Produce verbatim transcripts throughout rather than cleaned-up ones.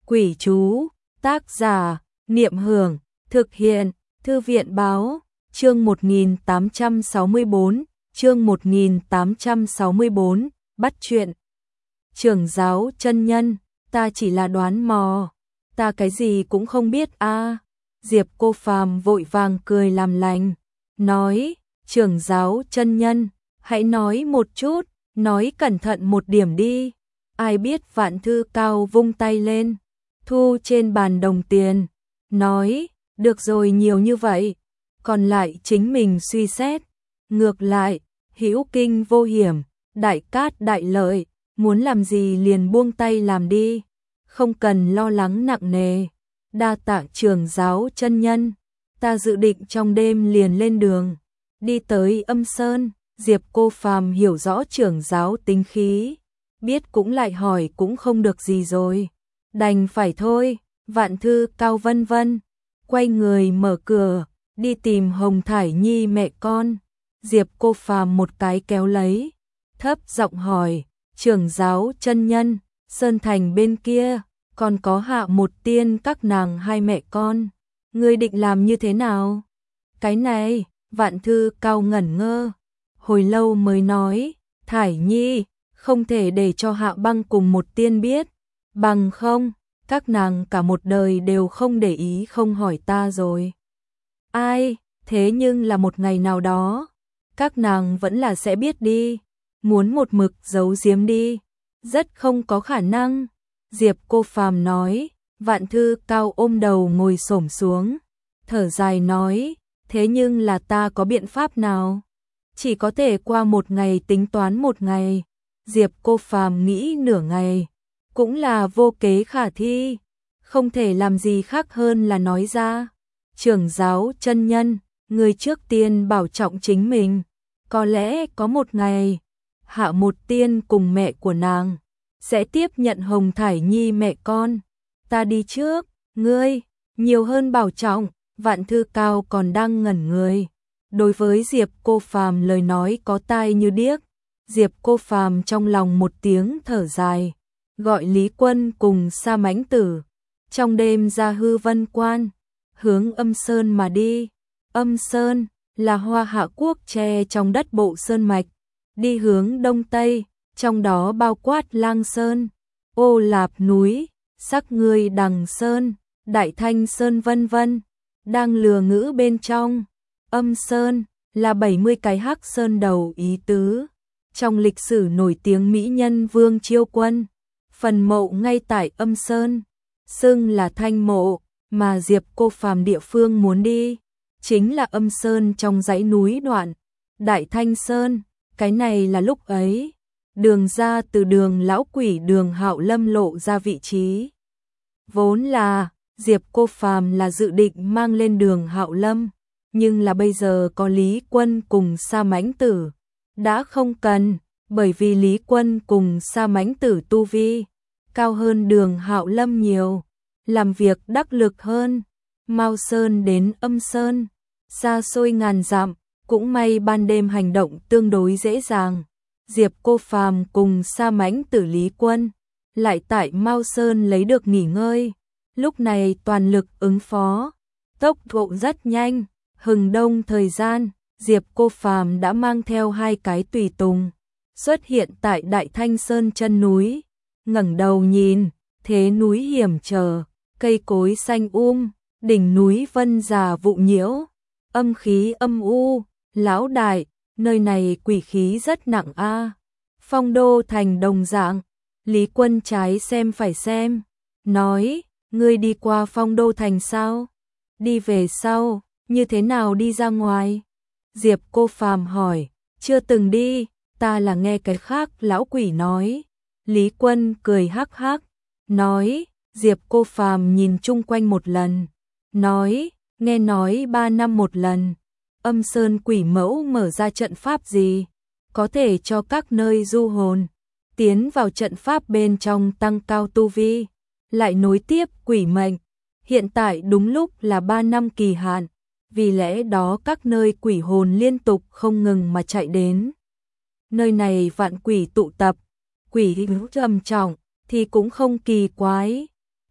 Quỷ chú, tác giả, Niệm Hưởng, thực hiện, Thư viện báo, chương một nghìn tám trăm sáu mươi bốn, chương một nghìn tám trăm sáu mươi bốn, bắt chuyện. Trưởng giáo chân nhân, ta chỉ là đoán mò, ta cái gì cũng không biết a. À. Diệp Cô Phàm vội vàng cười làm lành, nói, trưởng giáo chân nhân, hãy nói một chút, nói cẩn thận một điểm đi. Ai biết Vạn Thư Cao vung tay lên, thu trên bàn đồng tiền, nói, được rồi, nhiều như vậy, còn lại chính mình suy xét. Ngược lại, hữu kinh vô hiểm, đại cát đại lợi, muốn làm gì liền buông tay làm đi, không cần lo lắng nặng nề. Đa tạ trưởng giáo chân nhân, ta dự định trong đêm liền lên đường, đi tới Âm Sơn. Diệp Cô Phàm hiểu rõ trưởng giáo tính khí, biết cũng lại hỏi cũng không được gì rồi, đành phải thôi. Vạn Thư Cao vân vân, quay người mở cửa, đi tìm Hồng Thải Nhi mẹ con. Diệp Cô Phàm một cái kéo lấy, thấp giọng hỏi, trưởng giáo chân nhân, Sơn Thành bên kia, còn có Hạ Một Tiên các nàng hai mẹ con, ngươi định làm như thế nào? Cái này, Vạn Thư Cao ngẩn ngơ, hồi lâu mới nói, Thải Nhi, không thể để cho Hạ Băng cùng Một Tiên biết, bằng không, các nàng cả một đời đều không để ý không hỏi ta rồi. Ai, thế nhưng là một ngày nào đó, các nàng vẫn là sẽ biết đi, muốn một mực giấu giếm đi, rất không có khả năng. Diệp Cô Phàm nói. Vạn Thư Cao ôm đầu ngồi xổm xuống, thở dài nói, thế nhưng là ta có biện pháp nào? Chỉ có thể qua một ngày tính toán một ngày. Diệp Cô Phàm nghĩ nửa ngày, cũng là vô kế khả thi, không thể làm gì khác hơn là nói ra. Trưởng giáo chân nhân, người trước tiên bảo trọng chính mình, có lẽ có một ngày, Hạ Một Tiên cùng mẹ của nàng sẽ tiếp nhận Hồng Thải Nhi mẹ con. Ta đi trước, ngươi, nhiều hơn bảo trọng. Vạn Thư Cao còn đang ngẩn người. Đối với Diệp Cô Phàm lời nói có tai như điếc. Diệp Cô Phàm trong lòng một tiếng thở dài, gọi Lý Quân cùng Sa Mãnh Tử, trong đêm ra Hư Vân Quan, hướng Âm Sơn mà đi. Âm Sơn là Hoa Hạ quốc tre trong đất Bộ Sơn Mạch, đi hướng đông tây, trong đó bao quát Lang Sơn, Ô Lạp núi, Sắc Ngươi Đằng Sơn, Đại Thanh Sơn vân vân. Đang lừa ngữ bên trong. Âm Sơn là bảy mươi cái hắc sơn đầu ý tứ. Trong lịch sử nổi tiếng mỹ nhân Vương Chiêu Quân, phần mộ ngay tại Âm Sơn, xưng là Thanh Mộ, mà Diệp Cô Phàm địa phương muốn đi chính là Âm Sơn trong dãy núi đoạn Đại Thanh Sơn. Cái này là lúc ấy đường ra từ đường lão quỷ Đường Hạo Lâm lộ ra vị trí. Vốn là Diệp Cô Phàm là dự định mang lên Đường Hạo Lâm, nhưng là bây giờ có Lý Quân cùng Sa Mãnh Tử, đã không cần, bởi vì Lý Quân cùng Sa Mãnh Tử tu vi cao hơn Đường Hạo Lâm nhiều, làm việc đắc lực hơn. Mao Sơn đến Âm Sơn, xa xôi ngàn dặm, cũng may ban đêm hành động tương đối dễ dàng. Diệp Cô Phàm cùng Sa Mãnh Tử Lý Quân lại tại Mao Sơn lấy được nghỉ ngơi, lúc này toàn lực ứng phó, tốc độ rất nhanh. Hừng đông thời gian, Diệp Cô Phàm đã mang theo hai cái tùy tùng, xuất hiện tại Đại Thanh Sơn chân núi, ngẩng đầu nhìn, thế núi hiểm trở, cây cối xanh um, đỉnh núi vân già vụ nhiễu, âm khí âm u. Lão đại, nơi này quỷ khí rất nặng a. À. Phong đô thành đồng dạng. Lý Quân trái xem phải xem, nói, ngươi đi qua Phong đô thành sao? Đi về sau, như thế nào đi ra ngoài? Diệp Cô Phàm hỏi, chưa từng đi, ta là nghe cái khác lão quỷ nói. Lý Quân cười hắc hắc, nói. Diệp Cô Phàm nhìn chung quanh một lần, nói, nghe nói ba năm một lần, Âm Sơn quỷ mẫu mở ra trận pháp gì, có thể cho các nơi du hồn tiến vào trận pháp bên trong tăng cao tu vi, lại nối tiếp quỷ mệnh. Hiện tại đúng lúc là ba năm kỳ hạn, vì lẽ đó các nơi quỷ hồn liên tục không ngừng mà chạy đến. Nơi này vạn quỷ tụ tập, quỷ trầm trọng thì cũng không kỳ quái.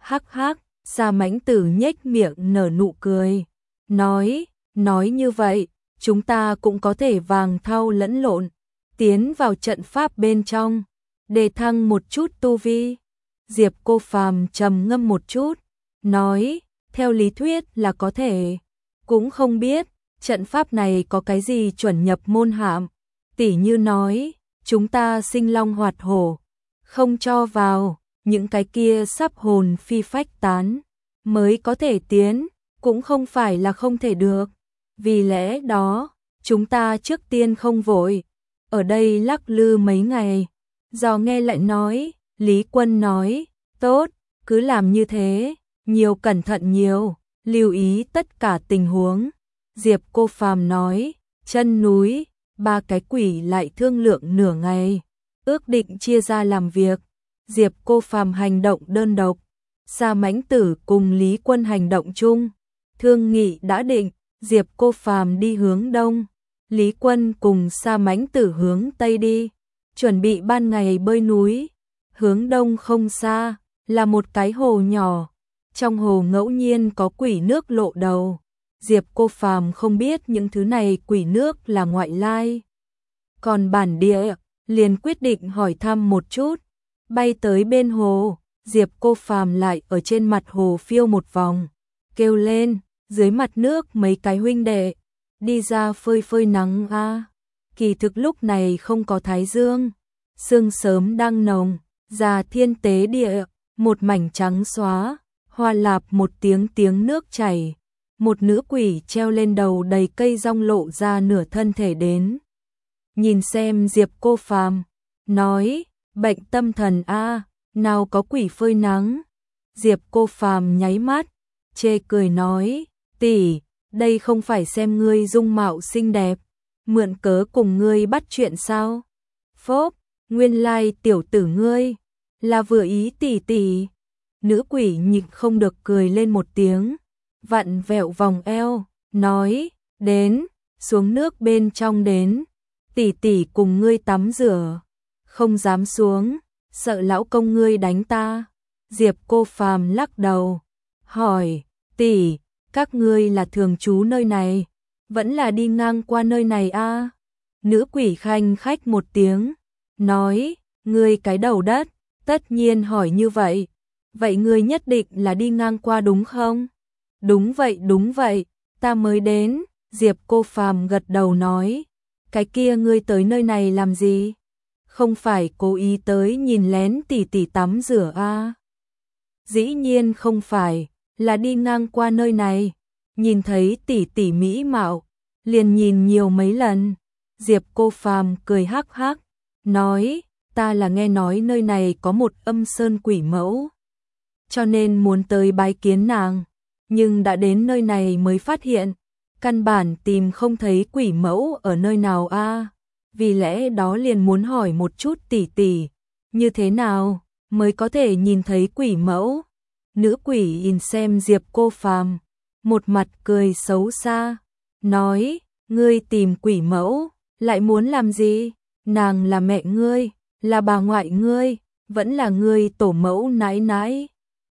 Hắc hắc, Sa Mãnh Tử nhếch miệng nở nụ cười, nói, nói như vậy, chúng ta cũng có thể vàng thau lẫn lộn, tiến vào trận pháp bên trong, để thăng một chút tu vi. Diệp Cô Phàm trầm ngâm một chút, nói, theo lý thuyết là có thể, cũng không biết, trận pháp này có cái gì chuẩn nhập môn hạm, tỉ như nói, chúng ta sinh long hoạt hổ, không cho vào, những cái kia sắp hồn phi phách tán, mới có thể tiến, cũng không phải là không thể được. Vì lẽ đó, chúng ta trước tiên không vội, ở đây lắc lư mấy ngày. Do nghe lại nói, Lý Quân nói, tốt, cứ làm như thế, nhiều cẩn thận nhiều, lưu ý tất cả tình huống. Diệp Cô Phàm nói, chân núi, ba cái quỷ lại thương lượng nửa ngày, ước định chia ra làm việc. Diệp Cô Phàm hành động đơn độc, Sa Mãnh Tử cùng Lý Quân hành động chung. Thương nghị đã định, Diệp Cô Phàm đi hướng đông, Lý Quân cùng Sa Mãnh Tử hướng tây đi, chuẩn bị ban ngày bơi núi. Hướng đông không xa, là một cái hồ nhỏ, trong hồ ngẫu nhiên có quỷ nước lộ đầu. Diệp Cô Phàm không biết những thứ này quỷ nước là ngoại lai, còn bản địa, liền quyết định hỏi thăm một chút. Bay tới bên hồ, Diệp Cô Phàm lại ở trên mặt hồ phiêu một vòng, kêu lên, dưới mặt nước mấy cái huynh đệ, đi ra phơi phơi nắng a. À. Kỳ thực lúc này không có thái dương, sương sớm đang nồng, già thiên tế địa, một mảnh trắng xóa, hoa lạp một tiếng tiếng nước chảy, một nữ quỷ treo lên đầu đầy cây rong lộ ra nửa thân thể đến. Nhìn xem Diệp Cô Phàm, nói, bệnh tâm thần a, nào có quỷ phơi nắng. Diệp Cô Phàm nháy mắt, chê cười nói, tỷ, đây không phải xem ngươi dung mạo xinh đẹp, mượn cớ cùng ngươi bắt chuyện sao? Phốp, nguyên lai tiểu tử ngươi, là vừa ý tỷ tỷ. Nữ quỷ nhịn không được cười lên một tiếng, vặn vẹo vòng eo, nói, đến, xuống nước bên trong đến, tỷ tỷ cùng ngươi tắm rửa. Không dám xuống, sợ lão công ngươi đánh ta. Diệp Cô Phàm lắc đầu, hỏi, tỷ, các ngươi là thường trú nơi này, vẫn là đi ngang qua nơi này a? À? Nữ quỷ khanh khách một tiếng, nói, ngươi cái đầu đất, tất nhiên hỏi như vậy. Vậy ngươi nhất định là đi ngang qua đúng không? Đúng vậy đúng vậy, ta mới đến. Diệp Cô Phàm gật đầu nói, cái kia ngươi tới nơi này làm gì? Không phải cố ý tới nhìn lén tỷ tỷ tắm rửa a? À? Dĩ nhiên không phải, là đi ngang qua nơi này, nhìn thấy tỷ tỷ mỹ mạo, liền nhìn nhiều mấy lần. Diệp Cô Phàm cười hắc hắc, nói, ta là nghe nói nơi này có một âm sơn quỷ mẫu, cho nên muốn tới bái kiến nàng, nhưng đã đến nơi này mới phát hiện, căn bản tìm không thấy quỷ mẫu ở nơi nào a. À? Vì lẽ đó liền muốn hỏi một chút tỷ tỷ, như thế nào mới có thể nhìn thấy quỷ mẫu? Nữ quỷ nhìn xem Diệp Cô Phàm, một mặt cười xấu xa, nói, ngươi tìm quỷ mẫu, lại muốn làm gì? Nàng là mẹ ngươi, là bà ngoại ngươi, vẫn là ngươi tổ mẫu nãi nãi.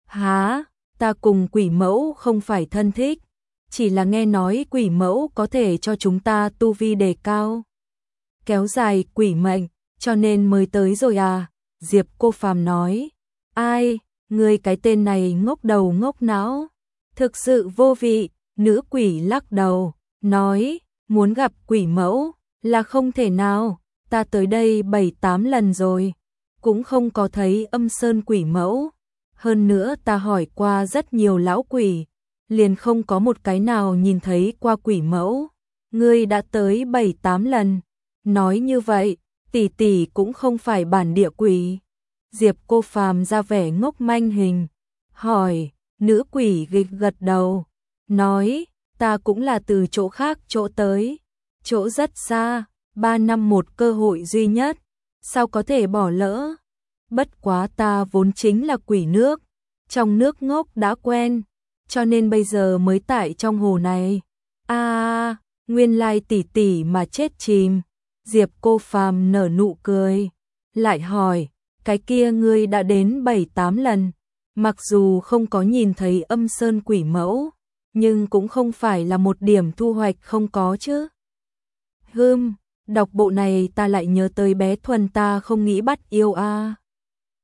Hả? Ta cùng quỷ mẫu không phải thân thích, chỉ là nghe nói quỷ mẫu có thể cho chúng ta tu vi đề cao, kéo dài quỷ mệnh, cho nên mới tới rồi à? Diệp Cô Phàm nói, ai, ngươi cái tên này ngốc đầu ngốc não, thực sự vô vị. Nữ quỷ lắc đầu, nói, muốn gặp quỷ mẫu là không thể nào, ta tới đây bảy tám lần rồi, cũng không có thấy âm sơn quỷ mẫu. Hơn nữa ta hỏi qua rất nhiều lão quỷ, liền không có một cái nào nhìn thấy qua quỷ mẫu. Ngươi đã tới bảy tám lần, nói như vậy, tỷ tỷ cũng không phải bản địa quỷ. Diệp Cô Phàm ra vẻ ngốc manh hình, hỏi, nữ quỷ gật gật đầu, nói, ta cũng là từ chỗ khác chỗ tới, chỗ rất xa, ba năm một cơ hội duy nhất, sao có thể bỏ lỡ? Bất quá ta vốn chính là quỷ nước, trong nước ngốc đã quen, cho nên bây giờ mới tại trong hồ này. A, à, nguyên lai tỷ tỷ mà chết chìm. Diệp Cô Phàm nở nụ cười, lại hỏi, cái kia ngươi đã đến bảy tám lần, Mặc dù không có nhìn thấy âm sơn quỷ mẫu, nhưng cũng không phải là một điểm thu hoạch không có chứ. Hừm, đọc bộ này ta lại nhớ tới bé Thuần ta không nghĩ bắt yêu a. À.